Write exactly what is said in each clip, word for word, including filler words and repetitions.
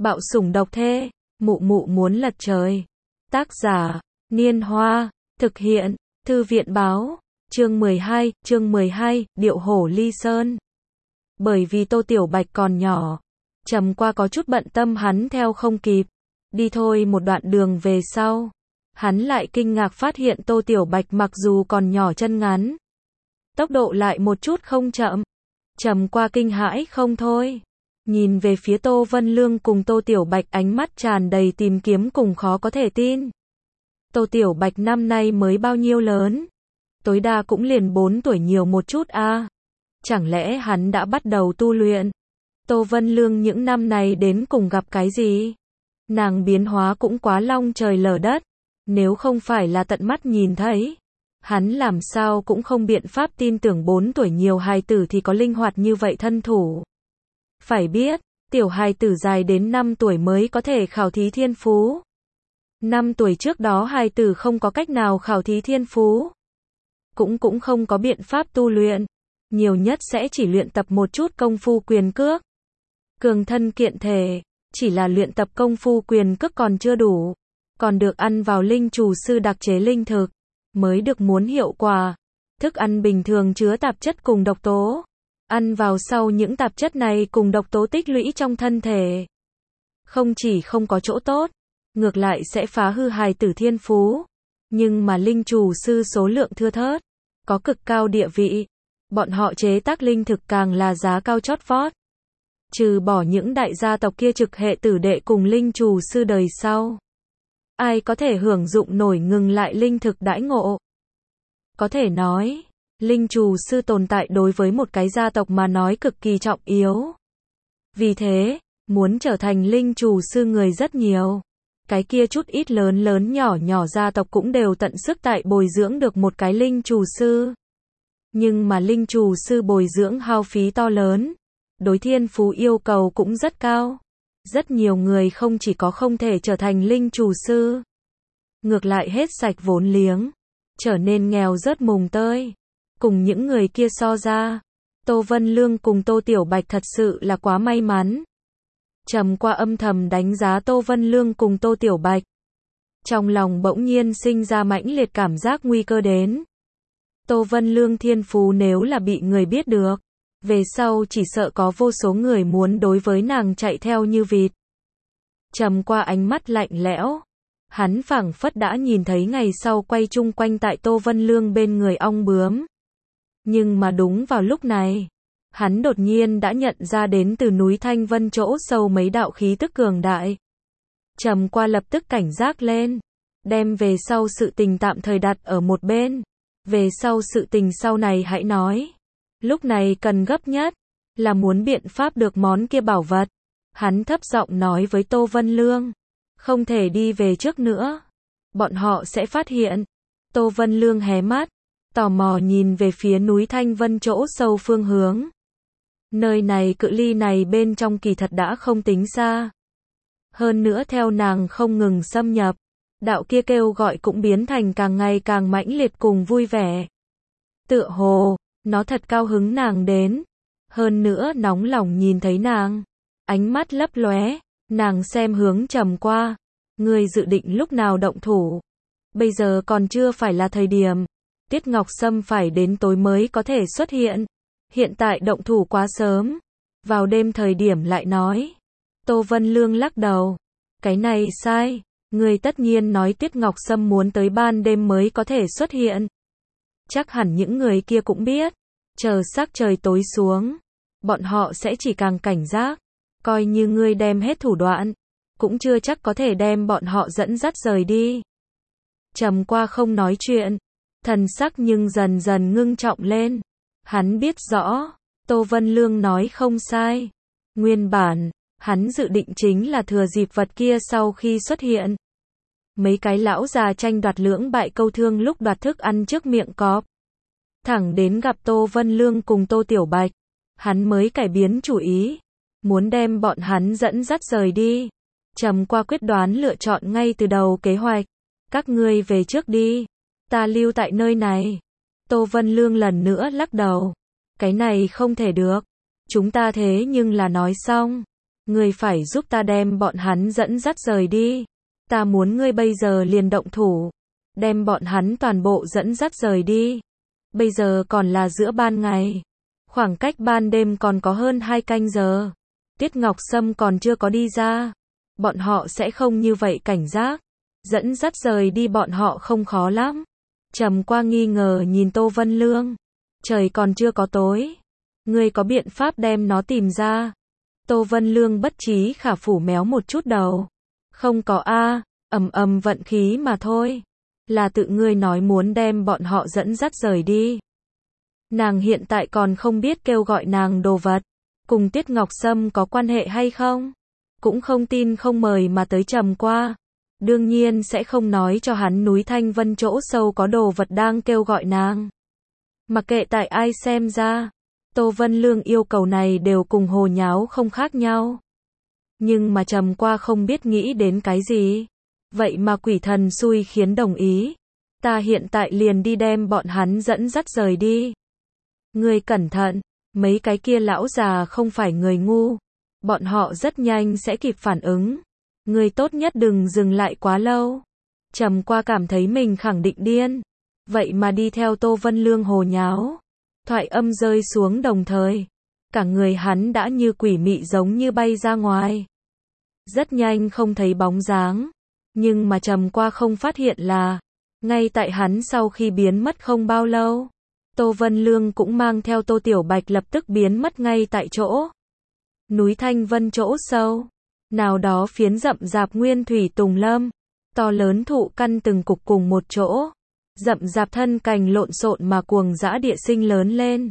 Bạo sủng độc thê, mụ mụ muốn lật trời. Tác giả, Niên Hoa, thực hiện, Thư viện báo, chương mười hai, chương mười hai, Điệu hổ ly sơn. Bởi vì Tô Tiểu Bạch còn nhỏ, Trầm Qua có chút bận tâm hắn theo không kịp. Đi thôi một đoạn đường về sau, hắn lại kinh ngạc phát hiện Tô Tiểu Bạch mặc dù còn nhỏ chân ngắn, tốc độ lại một chút không chậm. Trầm Qua kinh hãi không thôi, nhìn về phía Tô Vân Lương cùng Tô Tiểu Bạch, ánh mắt tràn đầy tìm kiếm cùng khó có thể tin. Tô Tiểu Bạch năm nay mới bao nhiêu lớn? Tối đa cũng liền bốn tuổi nhiều một chút a. À. Chẳng lẽ hắn đã bắt đầu tu luyện? Tô Vân Lương những năm này đến cùng gặp cái gì? Nàng biến hóa cũng quá long trời lở đất. Nếu không phải là tận mắt nhìn thấy, hắn làm sao cũng không biện pháp tin tưởng bốn tuổi nhiều hài tử thì có linh hoạt như vậy thân thủ. Phải biết, tiểu hài tử dài đến năm tuổi mới có thể khảo thí thiên phú. năm tuổi trước đó hài tử không có cách nào khảo thí thiên phú. Cũng cũng không có biện pháp tu luyện. Nhiều nhất sẽ chỉ luyện tập một chút công phu quyền cước. Cường thân kiện thể, chỉ là luyện tập công phu quyền cước còn chưa đủ. Còn được ăn vào linh chủ sư đặc chế linh thực, mới được muốn hiệu quả. Thức ăn bình thường chứa tạp chất cùng độc tố. Ăn vào sau những tạp chất này cùng độc tố tích lũy trong thân thể. Không chỉ không có chỗ tốt, ngược lại sẽ phá hư hài tử thiên phú. Nhưng mà linh chủ sư số lượng thưa thớt, có cực cao địa vị. Bọn họ chế tác linh thực càng là giá cao chót vót. Trừ bỏ những đại gia tộc kia trực hệ tử đệ cùng linh chủ sư đời sau, ai có thể hưởng dụng nổi ngừng lại linh thực đãi ngộ. Có thể nói, linh chủ sư tồn tại đối với một cái gia tộc mà nói cực kỳ trọng yếu. Vì thế, muốn trở thành linh chủ sư người rất nhiều. Cái kia chút ít lớn lớn nhỏ nhỏ gia tộc cũng đều tận sức tại bồi dưỡng được một cái linh chủ sư. Nhưng mà linh chủ sư bồi dưỡng hao phí to lớn, đối thiên phú yêu cầu cũng rất cao. Rất nhiều người không chỉ có không thể trở thành linh chủ sư, ngược lại hết sạch vốn liếng, trở nên nghèo rớt mùng tơi. Cùng những người kia so ra, Tô Vân Lương cùng Tô Tiểu Bạch thật sự là quá may mắn. Trầm Qua âm thầm đánh giá Tô Vân Lương cùng Tô Tiểu Bạch. Trong lòng bỗng nhiên sinh ra mãnh liệt cảm giác nguy cơ đến. Tô Vân Lương thiên phú nếu là bị người biết được, về sau chỉ sợ có vô số người muốn đối với nàng chạy theo như vịt. Trầm Qua ánh mắt lạnh lẽo, hắn phảng phất đã nhìn thấy ngày sau quay chung quanh tại Tô Vân Lương bên người ong bướm. Nhưng mà đúng vào lúc này, hắn đột nhiên đã nhận ra đến từ núi Thanh Vân chỗ sâu mấy đạo khí tức cường đại. Trầm Qua lập tức cảnh giác lên, đem về sau sự tình tạm thời đặt ở một bên. Về sau sự tình sau này hãy nói. Lúc này cần gấp nhất là muốn biện pháp được món kia bảo vật. Hắn thấp giọng nói với Tô Vân Lương, không thể đi về trước nữa, bọn họ sẽ phát hiện. Tô Vân Lương hé mắt, tò mò nhìn về phía núi Thanh Vân chỗ sâu phương hướng. Nơi này cự ly này bên trong kỳ thật đã không tính xa. Hơn nữa theo nàng không ngừng xâm nhập, đạo kia kêu gọi cũng biến thành càng ngày càng mãnh liệt cùng vui vẻ. Tựa hồ, nó thật cao hứng nàng đến. Hơn nữa nóng lòng nhìn thấy nàng. Ánh mắt lấp lóe, nàng xem hướng Trầm Qua. Ngươi dự định lúc nào động thủ? Bây giờ còn chưa phải là thời điểm. Tiết Ngọc Sâm phải đến tối mới có thể xuất hiện. Hiện tại động thủ quá sớm. Vào đêm thời điểm lại nói. Tô Vân Lương lắc đầu. Cái này sai. Ngươi tất nhiên nói Tiết Ngọc Sâm muốn tới ban đêm mới có thể xuất hiện. Chắc hẳn những người kia cũng biết. Chờ sắc trời tối xuống, bọn họ sẽ chỉ càng cảnh giác. Coi như ngươi đem hết thủ đoạn, cũng chưa chắc có thể đem bọn họ dẫn dắt rời đi. Trầm Qua không nói chuyện, thần sắc nhưng dần dần ngưng trọng lên. Hắn biết rõ, Tô Vân Lương nói không sai. Nguyên bản, hắn dự định chính là thừa dịp vật kia sau khi xuất hiện. Mấy cái lão già tranh đoạt lưỡng bại câu thương lúc đoạt thức ăn trước miệng cọp. Thẳng đến gặp Tô Vân Lương cùng Tô Tiểu Bạch, hắn mới cải biến chủ ý, muốn đem bọn hắn dẫn dắt rời đi. Trầm Qua quyết đoán lựa chọn ngay từ đầu kế hoạch. Các ngươi về trước đi, ta lưu tại nơi này. Tô Vân Lương lần nữa lắc đầu. Cái này không thể được. Chúng ta thế nhưng là nói xong. Ngươi phải giúp ta đem bọn hắn dẫn dắt rời đi. Ta muốn ngươi bây giờ liền động thủ. Đem bọn hắn toàn bộ dẫn dắt rời đi. Bây giờ còn là giữa ban ngày. Khoảng cách ban đêm còn có hơn hai canh giờ. Tiết Ngọc Sâm còn chưa có đi ra. Bọn họ sẽ không như vậy cảnh giác. Dẫn dắt rời đi bọn họ không khó lắm. Trầm Qua nghi ngờ nhìn Tô Vân Lương. Trời còn chưa có tối. Ngươi có biện pháp đem nó tìm ra. Tô Vân Lương bất trí khả phủ méo một chút đầu. Không có a, ầm ầm vận khí mà thôi. Là tự ngươi nói muốn đem bọn họ dẫn dắt rời đi. Nàng hiện tại còn không biết kêu gọi nàng đồ vật. Cùng Tiết Ngọc Sâm có quan hệ hay không? Cũng không tin không mời mà tới Trầm Qua. Đương nhiên sẽ không nói cho hắn núi Thanh Vân chỗ sâu có đồ vật đang kêu gọi nàng. Mặc kệ tại ai xem ra, Tô Vân Lương yêu cầu này đều cùng hồ nháo không khác nhau. Nhưng mà Trầm Qua không biết nghĩ đến cái gì. Vậy mà quỷ thần xui khiến đồng ý. Ta hiện tại liền đi đem bọn hắn dẫn dắt rời đi. Ngươi cẩn thận, mấy cái kia lão già không phải người ngu. Bọn họ rất nhanh sẽ kịp phản ứng. Ngươi tốt nhất đừng dừng lại quá lâu. Trầm Qua cảm thấy mình khẳng định điên. Vậy mà đi theo Tô Vân Lương hồ nháo. Thoại âm rơi xuống đồng thời. Cả người hắn đã như quỷ mị giống như bay ra ngoài. Rất nhanh không thấy bóng dáng. Nhưng mà Trầm Qua không phát hiện là, ngay tại hắn sau khi biến mất không bao lâu, Tô Vân Lương cũng mang theo Tô Tiểu Bạch lập tức biến mất ngay tại chỗ. Núi Thanh Vân chỗ sâu, nào đó phiến rậm rạp nguyên thủy tùng lâm, to lớn thụ căn từng cục cùng một chỗ, rậm rạp thân cành lộn xộn mà cuồng dã địa sinh lớn lên.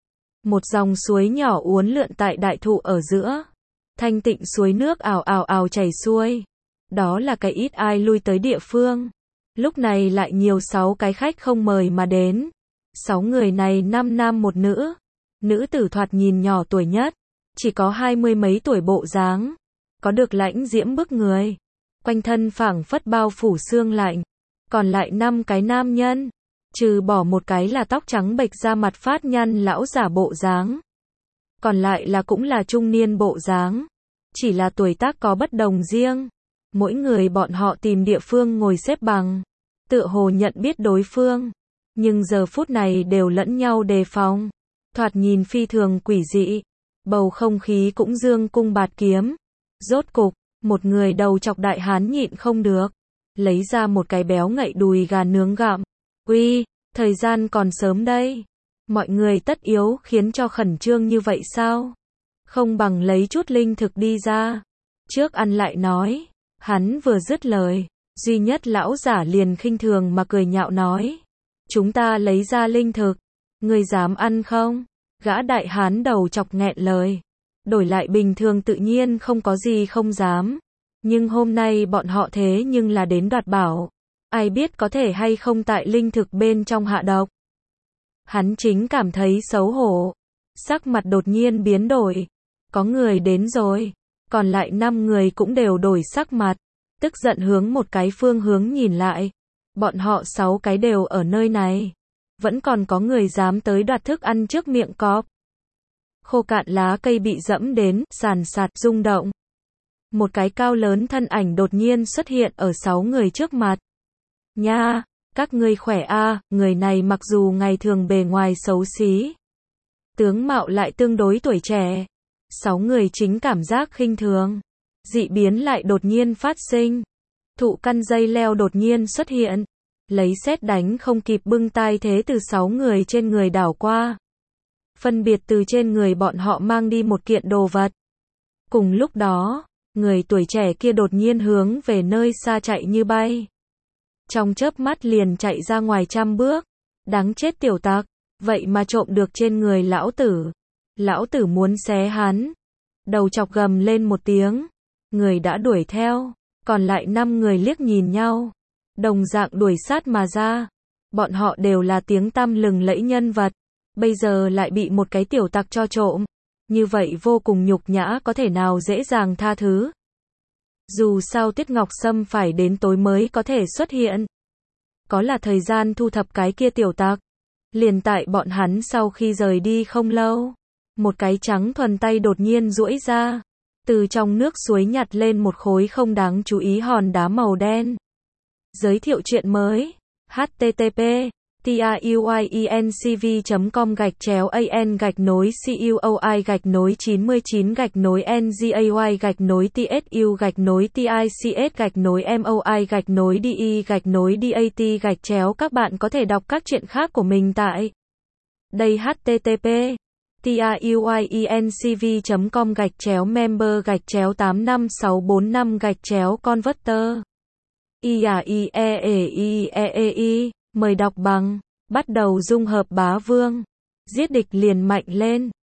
Một dòng suối nhỏ uốn lượn tại đại thụ ở giữa, thanh tịnh suối nước ào ào ào chảy xuôi. Đó là cái ít ai lui tới địa phương. Lúc này lại nhiều sáu cái khách không mời mà đến. Sáu người này năm nam một nữ. Nữ tử thoạt nhìn nhỏ tuổi nhất, chỉ có hai mươi mấy tuổi bộ dáng, có được lãnh diễm bức người, quanh thân phảng phất bao phủ sương lạnh. Còn lại năm cái nam nhân, trừ bỏ một cái là tóc trắng bệch da mặt phát nhăn lão giả bộ dáng, còn lại là cũng là trung niên bộ dáng, chỉ là tuổi tác có bất đồng riêng. Mỗi người bọn họ tìm địa phương ngồi xếp bằng, tựa hồ nhận biết đối phương, nhưng giờ phút này đều lẫn nhau đề phòng, thoạt nhìn phi thường quỷ dị, bầu không khí cũng dương cung bạt kiếm. Rốt cục, một người đầu chọc đại hán nhịn không được, lấy ra một cái béo ngậy đùi gà nướng gặm. Uy, thời gian còn sớm đây, mọi người tất yếu khiến cho khẩn trương như vậy sao? Không bằng lấy chút linh thực đi ra, trước ăn lại nói. Hắn vừa dứt lời, duy nhất lão giả liền khinh thường mà cười nhạo nói. Chúng ta lấy ra linh thực, ngươi dám ăn không? Gã đại hán đầu chọc nghẹn lời. Đổi lại bình thường tự nhiên không có gì không dám. Nhưng hôm nay bọn họ thế nhưng là đến đoạt bảo. Ai biết có thể hay không tại linh thực bên trong hạ độc. Hắn chính cảm thấy xấu hổ. Sắc mặt đột nhiên biến đổi. Có người đến rồi. Còn lại năm người cũng đều đổi sắc mặt, tức giận hướng một cái phương hướng nhìn lại. Bọn họ sáu cái đều ở nơi này. Vẫn còn có người dám tới đoạt thức ăn trước miệng cọp. Khô cạn lá cây bị dẫm đến, sàn sạt, rung động. Một cái cao lớn thân ảnh đột nhiên xuất hiện ở sáu người trước mặt. Nha, các ngươi khỏe a, người này mặc dù ngày thường bề ngoài xấu xí, tướng mạo lại tương đối tuổi trẻ. Sáu người chính cảm giác khinh thường. Dị biến lại đột nhiên phát sinh. Thụ căn dây leo đột nhiên xuất hiện. Lấy sét đánh không kịp bưng tai thế từ sáu người trên người đảo qua. Phân biệt từ trên người bọn họ mang đi một kiện đồ vật. Cùng lúc đó, người tuổi trẻ kia đột nhiên hướng về nơi xa chạy như bay. Trong chớp mắt liền chạy ra ngoài trăm bước. Đáng chết tiểu tặc, vậy mà trộm được trên người lão tử. Lão tử muốn xé hắn. Đầu chọc gầm lên một tiếng. Người đã đuổi theo. Còn lại năm người liếc nhìn nhau. Đồng dạng đuổi sát mà ra. Bọn họ đều là tiếng tăm lừng lẫy nhân vật. Bây giờ lại bị một cái tiểu tặc cho trộm. Như vậy vô cùng nhục nhã, có thể nào dễ dàng tha thứ. Dù sao Tiết Ngọc Sâm phải đến tối mới có thể xuất hiện. Có là thời gian thu thập cái kia tiểu tặc. Liền tại bọn hắn sau khi rời đi không lâu. Một cái trắng thuần tay đột nhiên duỗi ra. Từ trong nước suối nhặt lên một khối không đáng chú ý hòn đá màu đen. Giới thiệu chuyện mới. http truyencv.com gạch chéo an gạch nối cuoi gạch nối chín mươi chín gạch nối ngay gạch nối tsu gạch nối tics gạch nối moi gạch nối de gạch nối dat gạch chéo. Các bạn có thể đọc các chuyện khác của mình tại đây. http truyencv.com gạch chéo member gạch chéo tám năm sáu bốn năm gạch chéo converter. i a i e e i e e i Mời đọc bằng. Bắt đầu dung hợp bá vương. Giết địch liền mạnh lên.